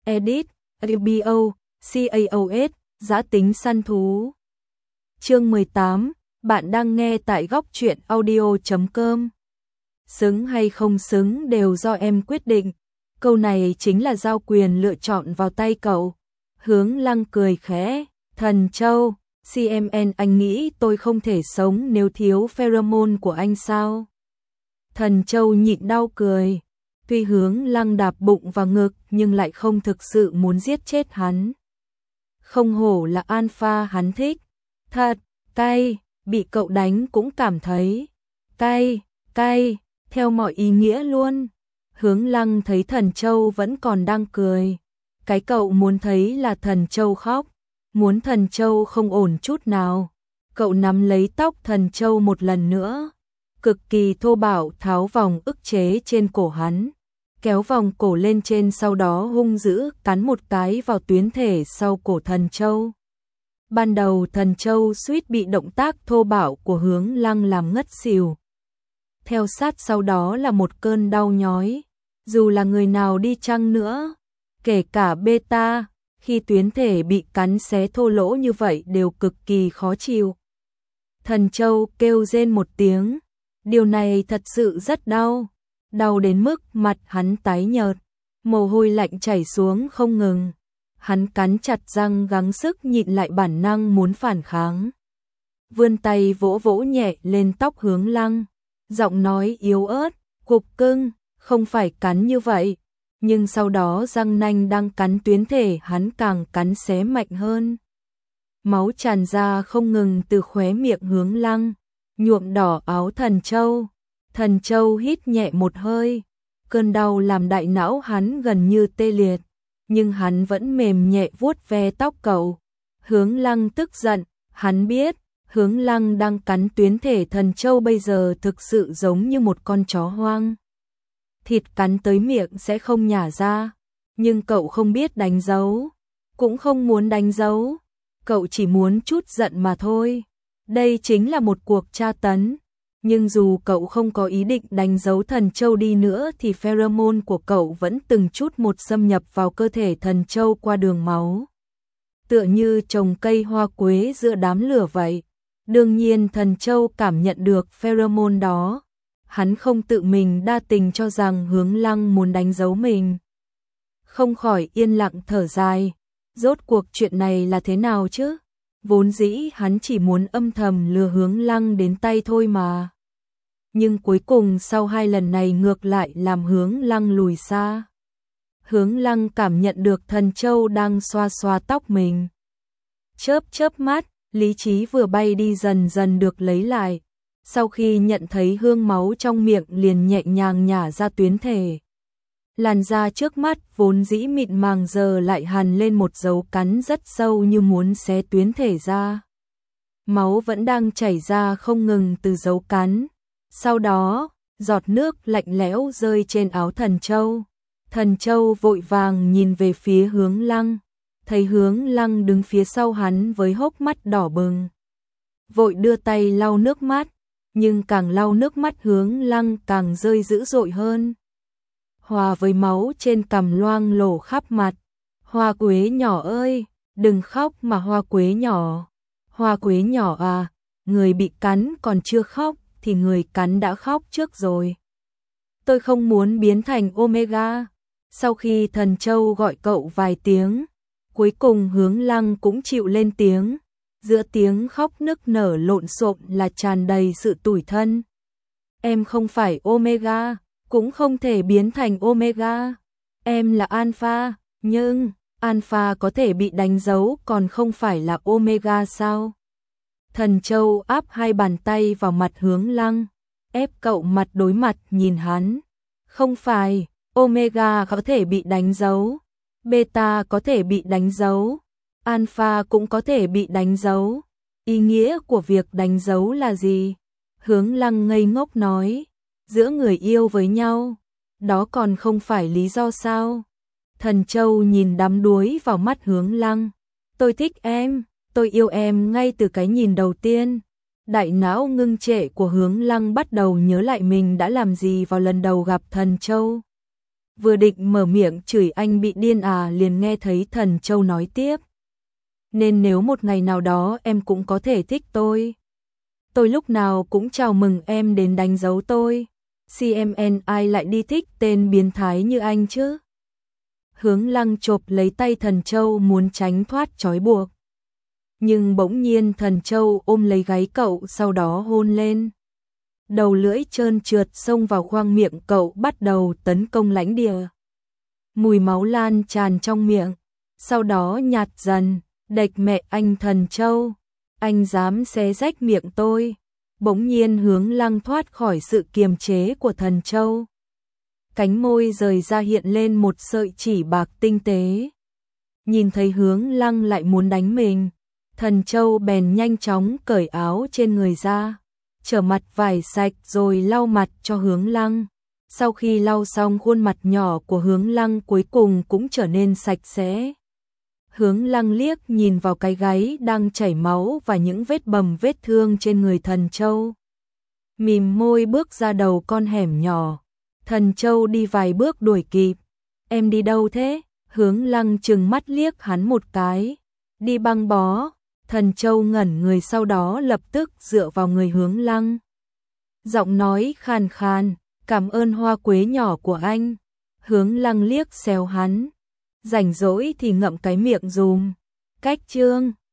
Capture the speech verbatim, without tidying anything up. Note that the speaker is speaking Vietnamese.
Edit, Rbo, CAOS, Giã tính săn thú. Chương mười tám, bạn đang nghe tại góc truyện audio chấm com. Xứng hay không xứng đều do em quyết định. Câu này chính là giao quyền lựa chọn vào tay cậu. Hướng Lăng cười khẽ, Thần Châu, xê em en anh nghĩ tôi không thể sống nếu thiếu pheromone của anh sao? Thần Châu nhịn đau cười. Tuy Hướng Lăng đạp bụng vào ngực nhưng lại không thực sự muốn giết chết hắn. Không hổ là alpha hắn thích. Thật, cay, bị cậu đánh cũng cảm thấy cay, cay, theo mọi ý nghĩa luôn. Hướng Lăng thấy Thần Châu vẫn còn đang cười. Cái cậu muốn thấy là Thần Châu khóc, muốn Thần Châu không ổn chút nào. Cậu nắm lấy tóc Thần Châu một lần nữa, cực kỳ thô bạo tháo vòng ức chế trên cổ hắn, kéo vòng cổ lên trên, sau đó hung dữ cắn một cái vào tuyến thể sau cổ Thần Châu. Ban đầu Thần Châu suýt bị động tác thô bạo của Hướng Lăng làm ngất xỉu. Theo sát sau đó là một cơn đau nhói. Dù là người nào đi chăng nữa, kể cả beta, khi tuyến thể bị cắn xé thô lỗ như vậy đều cực kỳ khó chịu. Thần Châu kêu rên một tiếng. Điều này thật sự rất đau. Đau đến mức mặt hắn tái nhợt, mồ hôi lạnh chảy xuống không ngừng. Hắn cắn chặt răng gắng sức nhịn lại bản năng muốn phản kháng. Vươn tay vỗ vỗ nhẹ lên tóc Hướng Lăng, giọng nói yếu ớt, cục cưng, không phải cắn như vậy. Nhưng sau đó răng nanh đang cắn tuyến thể hắn càng cắn xé mạnh hơn. Máu tràn ra không ngừng từ khóe miệng Hướng Lăng, nhuộm đỏ áo Thần Châu. Thần Châu hít nhẹ một hơi, cơn đau làm đại não hắn gần như tê liệt, nhưng hắn vẫn mềm nhẹ vuốt ve tóc cậu. Hướng Lăng tức giận, hắn biết, Hướng Lăng đang cắn tuyến thể Thần Châu bây giờ thực sự giống như một con chó hoang. Thịt cắn tới miệng sẽ không nhả ra, nhưng cậu không biết đánh dấu, cũng không muốn đánh dấu, cậu chỉ muốn chút giận mà thôi. Đây chính là một cuộc tra tấn, nhưng dù cậu không có ý định đánh dấu Thần Châu đi nữa thì pheromone của cậu vẫn từng chút một xâm nhập vào cơ thể Thần Châu qua đường máu. Tựa như trồng cây hoa quế giữa đám lửa vậy. Đương nhiên Thần Châu cảm nhận được pheromone đó. Hắn không tự mình đa tình cho rằng Hướng Lăng muốn đánh dấu mình. Không khỏi yên lặng thở dài. Rốt cuộc chuyện này là thế nào chứ? Vốn dĩ hắn chỉ muốn âm thầm lừa Hướng Lăng đến tay thôi mà. Nhưng cuối cùng sau hai lần này ngược lại làm Hướng Lăng lùi xa. Hướng Lăng cảm nhận được Thần Châu đang xoa xoa tóc mình. Chớp chớp mắt, lý trí vừa bay đi dần dần được lấy lại. Sau khi nhận thấy hương máu trong miệng liền nhẹ nhàng nhả ra tuyến thể. Làn da trước mắt vốn dĩ mịn màng giờ lại hằn lên một dấu cắn rất sâu như muốn xé tuyến thể ra. Máu vẫn đang chảy ra không ngừng từ dấu cắn. Sau đó, giọt nước lạnh lẽo rơi trên áo Thần Châu. Thần Châu vội vàng nhìn về phía Hướng Lăng, thấy Hướng Lăng đứng phía sau hắn với hốc mắt đỏ bừng. Vội đưa tay lau nước mắt, nhưng càng lau nước mắt Hướng Lăng càng rơi dữ dội hơn. Hòa với máu trên cằm loang lổ khắp mặt. Hoa quế nhỏ ơi, đừng khóc mà hoa quế nhỏ. Hoa quế nhỏ à, người bị cắn còn chưa khóc thì người cắn đã khóc trước rồi. Tôi không muốn biến thành Omega. Sau khi Thần Châu gọi cậu vài tiếng, cuối cùng Hướng Lăng cũng chịu lên tiếng. Giữa tiếng khóc nức nở lộn xộn là tràn đầy sự tủi thân. Em không phải Omega, cũng không thể biến thành Omega. Em là Alpha, nhưng Alpha có thể bị đánh dấu còn không phải là Omega sao? Thần Châu áp hai bàn tay vào mặt Hướng Lăng, ép cậu mặt đối mặt nhìn hắn. Không phải, Omega có thể bị đánh dấu, Beta có thể bị đánh dấu, Alpha cũng có thể bị đánh dấu. Ý nghĩa của việc đánh dấu là gì? Hướng Lăng ngây ngốc nói, giữa người yêu với nhau, đó còn không phải lý do sao? Thần Châu nhìn đắm đuối vào mắt Hướng Lăng. Tôi thích em, tôi yêu em ngay từ cái nhìn đầu tiên. Đại não ngưng trệ của Hướng Lăng bắt đầu nhớ lại mình đã làm gì vào lần đầu gặp Thần Châu. Vừa định mở miệng chửi anh bị điên à, liền nghe thấy Thần Châu nói tiếp. Nên nếu một ngày nào đó em cũng có thể thích tôi, tôi lúc nào cũng chào mừng em đến đánh dấu tôi. xê em en ai lại đi thích tên biến thái như anh chứ? Hướng Lăng chộp lấy tay Thần Châu muốn tránh thoát trói buộc. Nhưng bỗng nhiên Thần Châu ôm lấy gáy cậu, sau đó hôn lên. Đầu lưỡi trơn trượt xông vào khoang miệng cậu, bắt đầu tấn công lãnh địa. Mùi máu lan tràn trong miệng, sau đó nhạt dần. Đệch mẹ anh Thần Châu, anh dám xé rách miệng tôi. Bỗng nhiên Hướng Lăng thoát khỏi sự kiềm chế của Thần Châu. Cánh môi rời ra hiện lên một sợi chỉ bạc tinh tế. Nhìn thấy Hướng Lăng lại muốn đánh mình, Thần Châu bèn nhanh chóng cởi áo trên người ra, chở mặt vải sạch rồi lau mặt cho Hướng Lăng. Sau khi lau xong, khuôn mặt nhỏ của Hướng Lăng cuối cùng cũng trở nên sạch sẽ. Hướng Lăng liếc nhìn vào cái gáy đang chảy máu và những vết bầm vết thương trên người Thần Châu. Mím môi bước ra đầu con hẻm nhỏ. Thần Châu đi vài bước đuổi kịp. Em đi đâu thế? Hướng Lăng trừng mắt liếc hắn một cái. Đi băng bó. Thần Châu ngẩn người, sau đó lập tức dựa vào người Hướng Lăng. Giọng nói khàn khàn, cảm ơn hoa quế nhỏ của anh. Hướng Lăng liếc xéo hắn. Rảnh rỗi thì ngậm cái miệng dùm. Cách chương